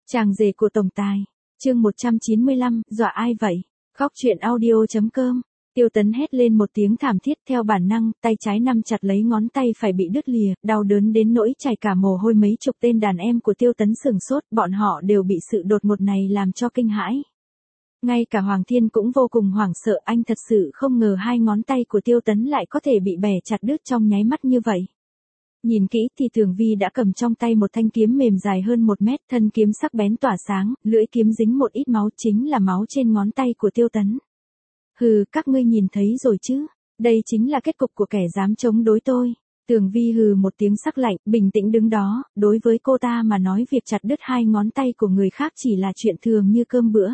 Chàng rể của tổng tài. Chương 195, dọa ai vậy? Góc truyện audio.com. Tiêu Tấn hét lên một tiếng thảm thiết, theo bản năng, tay trái nắm chặt lấy ngón tay phải bị đứt lìa, đau đớn đến nỗi chảy cả mồ hôi. Mấy chục tên đàn em của Tiêu Tấn sửng sốt, bọn họ đều bị sự đột ngột này làm cho kinh hãi. Ngay cả Hoàng Thiên cũng vô cùng hoảng sợ, anh thật sự không ngờ hai ngón tay của Tiêu Tấn lại có thể bị bẻ chặt đứt trong nháy mắt như vậy. Nhìn kỹ thì Tường Vi đã cầm trong tay một thanh kiếm mềm dài hơn 1 mét, thân kiếm sắc bén tỏa sáng, lưỡi kiếm dính một ít máu, chính là máu trên ngón tay của Tiêu Tấn. Hừ, các ngươi nhìn thấy rồi chứ, đây chính là kết cục của kẻ dám chống đối tôi. Tường Vi hừ một tiếng sắc lạnh, bình tĩnh đứng đó, đối với cô ta mà nói việc chặt đứt hai ngón tay của người khác chỉ là chuyện thường như cơm bữa.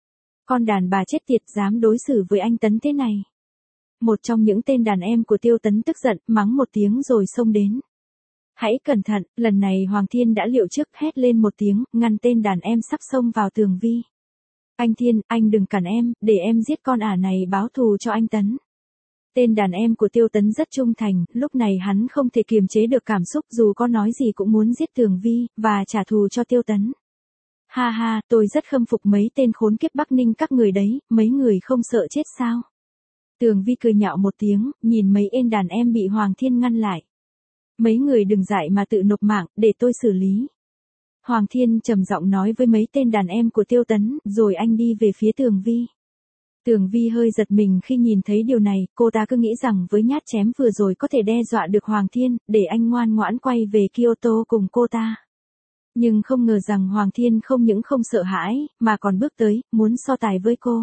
Con đàn bà chết tiệt dám đối xử với anh Tấn thế này. Một trong những tên đàn em của Tiêu Tấn tức giận, mắng một tiếng rồi xông đến. Hãy cẩn thận, lần này Hoàng Thiên đã liệu trước, hét lên một tiếng, ngăn tên đàn em sắp xông vào Tường Vi. Anh Thiên, anh đừng cản em, để em giết con ả này báo thù cho anh Tấn. Tên đàn em của Tiêu Tấn rất trung thành, lúc này hắn không thể kiềm chế được cảm xúc, dù có nói gì cũng muốn giết Tường Vi, và trả thù cho Tiêu Tấn. Ha ha, tôi rất khâm phục mấy tên khốn kiếp Bắc Ninh các người đấy, mấy người không sợ chết sao? Tường Vi cười nhạo một tiếng, nhìn mấy tên đàn em bị Hoàng Thiên ngăn lại. Mấy người đừng dại mà tự nộp mạng, để tôi xử lý. Hoàng Thiên trầm giọng nói với mấy tên đàn em của Tiêu Tấn, rồi anh đi về phía Tường Vi. Tường Vi hơi giật mình khi nhìn thấy điều này, cô ta cứ nghĩ rằng với nhát chém vừa rồi có thể đe dọa được Hoàng Thiên, để anh ngoan ngoãn quay về Kyoto cùng cô ta. Nhưng không ngờ rằng Hoàng Thiên không những không sợ hãi, mà còn bước tới, muốn so tài với cô.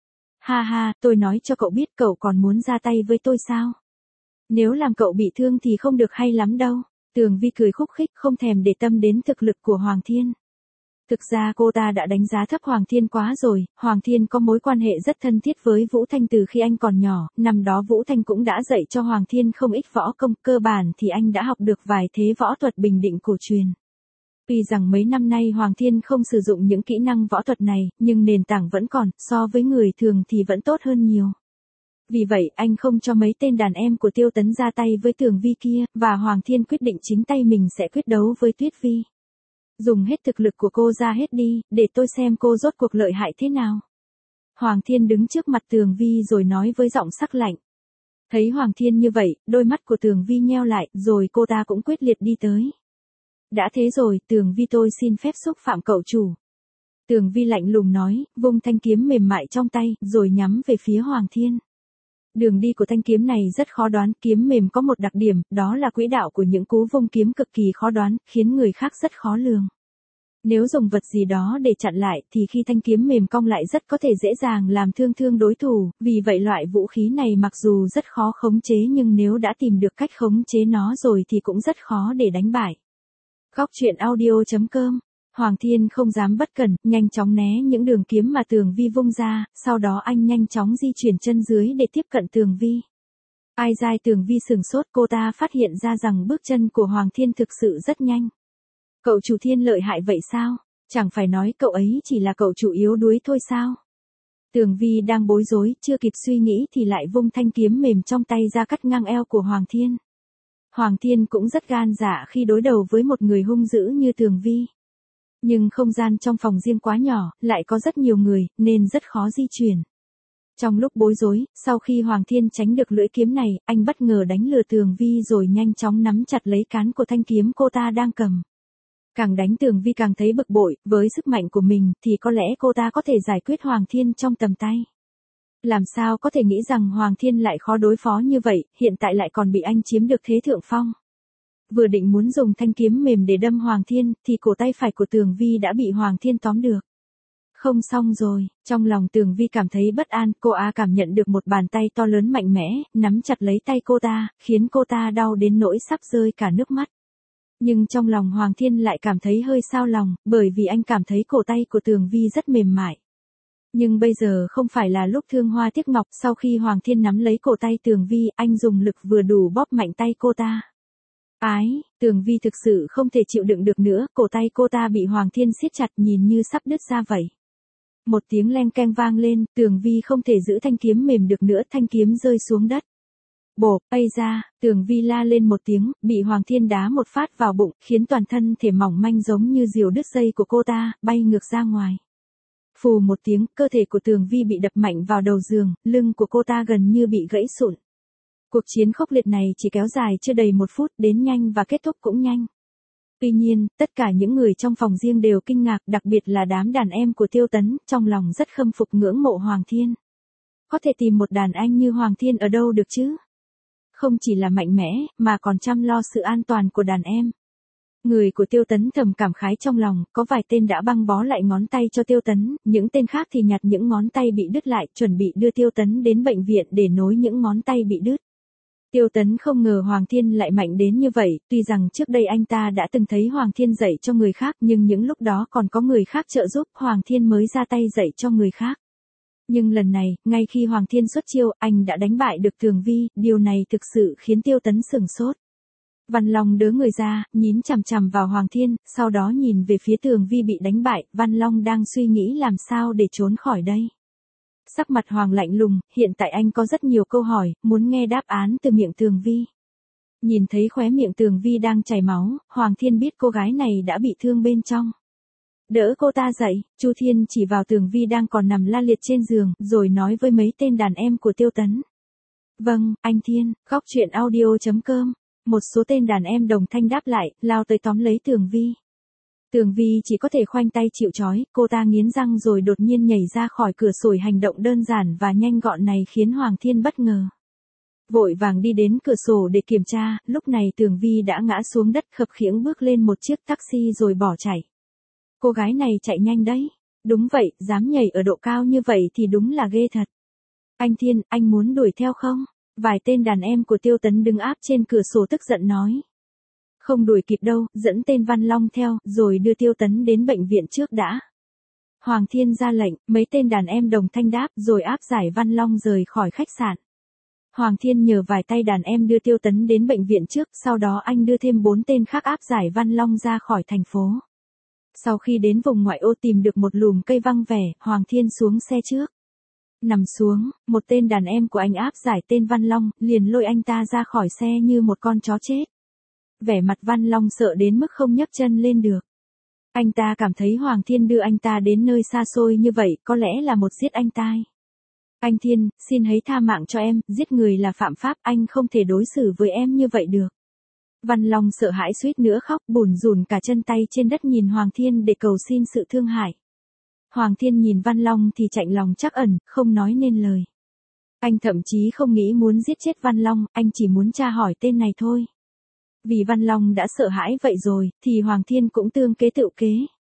Ha ha, tôi nói cho cậu biết, cậu còn muốn ra tay với tôi sao? Nếu làm cậu bị thương thì không được hay lắm đâu. Tường Vi cười khúc khích, không thèm để tâm đến thực lực của Hoàng Thiên. Thực ra cô ta đã đánh giá thấp Hoàng Thiên quá rồi. Hoàng Thiên có mối quan hệ rất thân thiết với Vũ Thanh từ khi anh còn nhỏ, năm đó Vũ Thanh cũng đã dạy cho Hoàng Thiên không ít võ công, cơ bản thì anh đã học được vài thế võ thuật bình định cổ truyền. Tuy rằng mấy năm nay Hoàng Thiên không sử dụng những kỹ năng võ thuật này, nhưng nền tảng vẫn còn, so với người thường thì vẫn tốt hơn nhiều. Vì vậy anh không cho mấy tên đàn em của Tiêu Tấn ra tay với Tường Vi kia, và Hoàng Thiên quyết định chính tay mình sẽ quyết đấu với Tuyết Vi. Dùng hết thực lực của cô ra hết đi, để tôi xem cô rốt cuộc lợi hại thế nào. Hoàng Thiên đứng trước mặt Tường Vi rồi nói với giọng sắc lạnh. Thấy Hoàng Thiên như vậy, đôi mắt của Tường Vi nheo lại, rồi cô ta cũng quyết liệt đi tới. Đã thế rồi, Tường Vi, tôi xin phép xúc phạm cậu chủ. Tường Vi lạnh lùng nói, vung thanh kiếm mềm mại trong tay, rồi nhắm về phía Hoàng Thiên. Đường đi của thanh kiếm này rất khó đoán, kiếm mềm có một đặc điểm, đó là quỹ đạo của những cú vung kiếm cực kỳ khó đoán, khiến người khác rất khó lường. Nếu dùng vật gì đó để chặn lại, thì khi thanh kiếm mềm cong lại rất có thể dễ dàng làm thương đối thủ, vì vậy loại vũ khí này mặc dù rất khó khống chế nhưng nếu đã tìm được cách khống chế nó rồi thì cũng rất khó để đánh bại. Góc truyện audio.com. Hoàng Thiên không dám bất cẩn, nhanh chóng né những đường kiếm mà Tường Vi vung ra, sau đó anh nhanh chóng di chuyển chân dưới để tiếp cận Tường Vi. Ai dai, Tường Vi sửng sốt, cô ta phát hiện ra rằng bước chân của Hoàng Thiên thực sự rất nhanh. Cậu chủ Thiên lợi hại vậy sao? Chẳng phải nói cậu ấy chỉ là cậu chủ yếu đuối thôi sao? Tường Vi đang bối rối, chưa kịp suy nghĩ thì lại vung thanh kiếm mềm trong tay ra cắt ngang eo của Hoàng Thiên. Hoàng Thiên cũng rất gan dạ khi đối đầu với một người hung dữ như Tường Vi. Nhưng không gian trong phòng riêng quá nhỏ, lại có rất nhiều người, nên rất khó di chuyển. Trong lúc bối rối, sau khi Hoàng Thiên tránh được lưỡi kiếm này, anh bất ngờ đánh lừa Tường Vi rồi nhanh chóng nắm chặt lấy cán của thanh kiếm cô ta đang cầm. Càng đánh Tường Vi càng thấy bực bội, với sức mạnh của mình thì có lẽ cô ta có thể giải quyết Hoàng Thiên trong tầm tay. Làm sao có thể nghĩ rằng Hoàng Thiên lại khó đối phó như vậy, hiện tại lại còn bị anh chiếm được thế thượng phong. Vừa định muốn dùng thanh kiếm mềm để đâm Hoàng Thiên, thì cổ tay phải của Tường Vi đã bị Hoàng Thiên tóm được. Không xong rồi, trong lòng Tường Vi cảm thấy bất an, cô cảm nhận được một bàn tay to lớn mạnh mẽ, nắm chặt lấy tay cô ta, khiến cô ta đau đến nỗi sắp rơi cả nước mắt. Nhưng trong lòng Hoàng Thiên lại cảm thấy hơi xao lòng, bởi vì anh cảm thấy cổ tay của Tường Vi rất mềm mại. Nhưng bây giờ không phải là lúc thương hoa tiếc ngọc, sau khi Hoàng Thiên nắm lấy cổ tay Tường Vi, anh dùng lực vừa đủ bóp mạnh tay cô ta. Tường Vi thực sự không thể chịu đựng được nữa, cổ tay cô ta bị Hoàng Thiên siết chặt nhìn như sắp đứt ra vậy. Một tiếng leng keng vang lên, Tường Vi không thể giữ thanh kiếm mềm được nữa, thanh kiếm rơi xuống đất. Bộp, ây ra, Tường Vi la lên một tiếng, bị Hoàng Thiên đá một phát vào bụng, khiến toàn thân thể mỏng manh giống như diều đứt dây của cô ta, bay ngược ra ngoài. Phù một tiếng, cơ thể của Tường Vi bị đập mạnh vào đầu giường, lưng của cô ta gần như bị gãy sụn. Cuộc chiến khốc liệt này chỉ kéo dài chưa đầy 1 phút, đến nhanh và kết thúc cũng nhanh. Tuy nhiên, tất cả những người trong phòng riêng đều kinh ngạc, đặc biệt là đám đàn em của Tiêu Tấn, trong lòng rất khâm phục ngưỡng mộ Hoàng Thiên. Có thể tìm một đàn anh như Hoàng Thiên ở đâu được chứ? Không chỉ là mạnh mẽ, mà còn chăm lo sự an toàn của đàn em. Người của Tiêu Tấn thầm cảm khái trong lòng, có vài tên đã băng bó lại ngón tay cho Tiêu Tấn, những tên khác thì nhặt những ngón tay bị đứt lại, chuẩn bị đưa Tiêu Tấn đến bệnh viện để nối những ngón tay bị đứt. Tiêu Tấn không ngờ Hoàng Thiên lại mạnh đến như vậy, tuy rằng trước đây anh ta đã từng thấy Hoàng Thiên dạy cho người khác, nhưng những lúc đó còn có người khác trợ giúp, Hoàng Thiên mới ra tay dạy cho người khác. Nhưng lần này, ngay khi Hoàng Thiên xuất chiêu, anh đã đánh bại được Tường Vi, điều này thực sự khiến Tiêu Tấn sửng sốt. Văn Long đớ người ra, nhìn chằm chằm vào Hoàng Thiên, sau đó nhìn về phía Tường Vi bị đánh bại, Văn Long đang suy nghĩ làm sao để trốn khỏi đây. Sắc mặt Hoàng lạnh lùng, hiện tại anh có rất nhiều câu hỏi, muốn nghe đáp án từ miệng Tường Vi. Nhìn thấy khóe miệng Tường Vi đang chảy máu, Hoàng Thiên biết cô gái này đã bị thương bên trong. Đỡ cô ta dậy, Chu Thiên chỉ vào Tường Vi đang còn nằm la liệt trên giường, rồi nói với mấy tên đàn em của Tiêu Tấn. Vâng, anh Thiên, góc truyện audio.com. Một số tên đàn em đồng thanh đáp lại, lao tới tóm lấy Tường Vi. Tường Vi chỉ có thể khoanh tay chịu trói, cô ta nghiến răng rồi đột nhiên nhảy ra khỏi cửa sổ, hành động đơn giản và nhanh gọn này khiến Hoàng Thiên bất ngờ. Vội vàng đi đến cửa sổ để kiểm tra, lúc này Tường Vi đã ngã xuống đất, khập khiễng bước lên một chiếc taxi rồi bỏ chạy. Cô gái này chạy nhanh đấy. Đúng vậy, dám nhảy ở độ cao như vậy thì đúng là ghê thật. Anh Thiên, anh muốn đuổi theo không? Vài tên đàn em của Tiêu Tấn đứng áp trên cửa sổ tức giận nói. Không đuổi kịp đâu, dẫn tên Văn Long theo, rồi đưa Tiêu Tấn đến bệnh viện trước đã. Hoàng Thiên ra lệnh, mấy tên đàn em đồng thanh đáp, rồi áp giải Văn Long rời khỏi khách sạn. Hoàng Thiên nhờ vài tay đàn em đưa Tiêu Tấn đến bệnh viện trước, sau đó anh đưa thêm 4 tên khác áp giải Văn Long ra khỏi thành phố. Sau khi đến vùng ngoại ô tìm được một lùm cây vắng vẻ, Hoàng Thiên xuống xe trước. Nằm xuống, một tên đàn em của anh áp giải tên Văn Long, liền lôi anh ta ra khỏi xe như một con chó chết. Vẻ mặt Văn Long sợ đến mức không nhấc chân lên được. Anh ta cảm thấy Hoàng Thiên đưa anh ta đến nơi xa xôi như vậy, có lẽ là một giết anh tai. Anh Thiên, xin hãy tha mạng cho em, giết người là phạm pháp, anh không thể đối xử với em như vậy được. Văn Long sợ hãi suýt nữa khóc, bủn rủn cả chân tay trên đất nhìn Hoàng Thiên để cầu xin sự thương hại. Hoàng Thiên nhìn Văn Long thì chạnh lòng trắc ẩn, không nói nên lời. Anh thậm chí không nghĩ muốn giết chết Văn Long, anh chỉ muốn tra hỏi tên này thôi. Vì Văn Long đã sợ hãi vậy rồi, thì Hoàng Thiên cũng tương kế tự kế.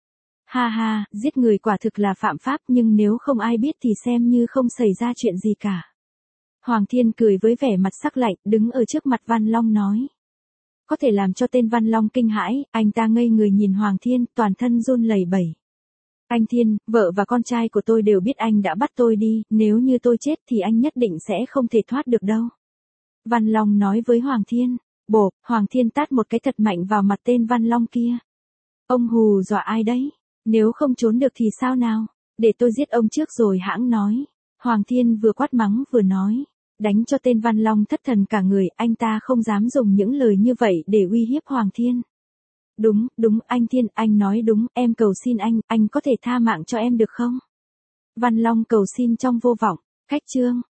Ha ha, giết người quả thực là phạm pháp, nhưng nếu không ai biết thì xem như không xảy ra chuyện gì cả. Hoàng Thiên cười với vẻ mặt sắc lạnh, đứng ở trước mặt Văn Long nói. Có thể làm cho tên Văn Long kinh hãi, anh ta ngây người nhìn Hoàng Thiên, toàn thân run lẩy bẩy. Anh Thiên, vợ và con trai của tôi đều biết anh đã bắt tôi đi, nếu như tôi chết thì anh nhất định sẽ không thể thoát được đâu. Văn Long nói với Hoàng Thiên. Bộp, Hoàng Thiên tát một cái thật mạnh vào mặt tên Văn Long kia. Ông hù dọa ai đấy? Nếu không trốn được thì sao nào? Để tôi giết ông trước rồi hãng nói. Hoàng Thiên vừa quát mắng vừa nói. Đánh cho tên Văn Long thất thần cả người, anh ta không dám dùng những lời như vậy để uy hiếp Hoàng Thiên. Đúng, anh Thiên, anh nói đúng, em cầu xin anh có thể tha mạng cho em được không? Văn Long cầu xin trong vô vọng. Khách chương.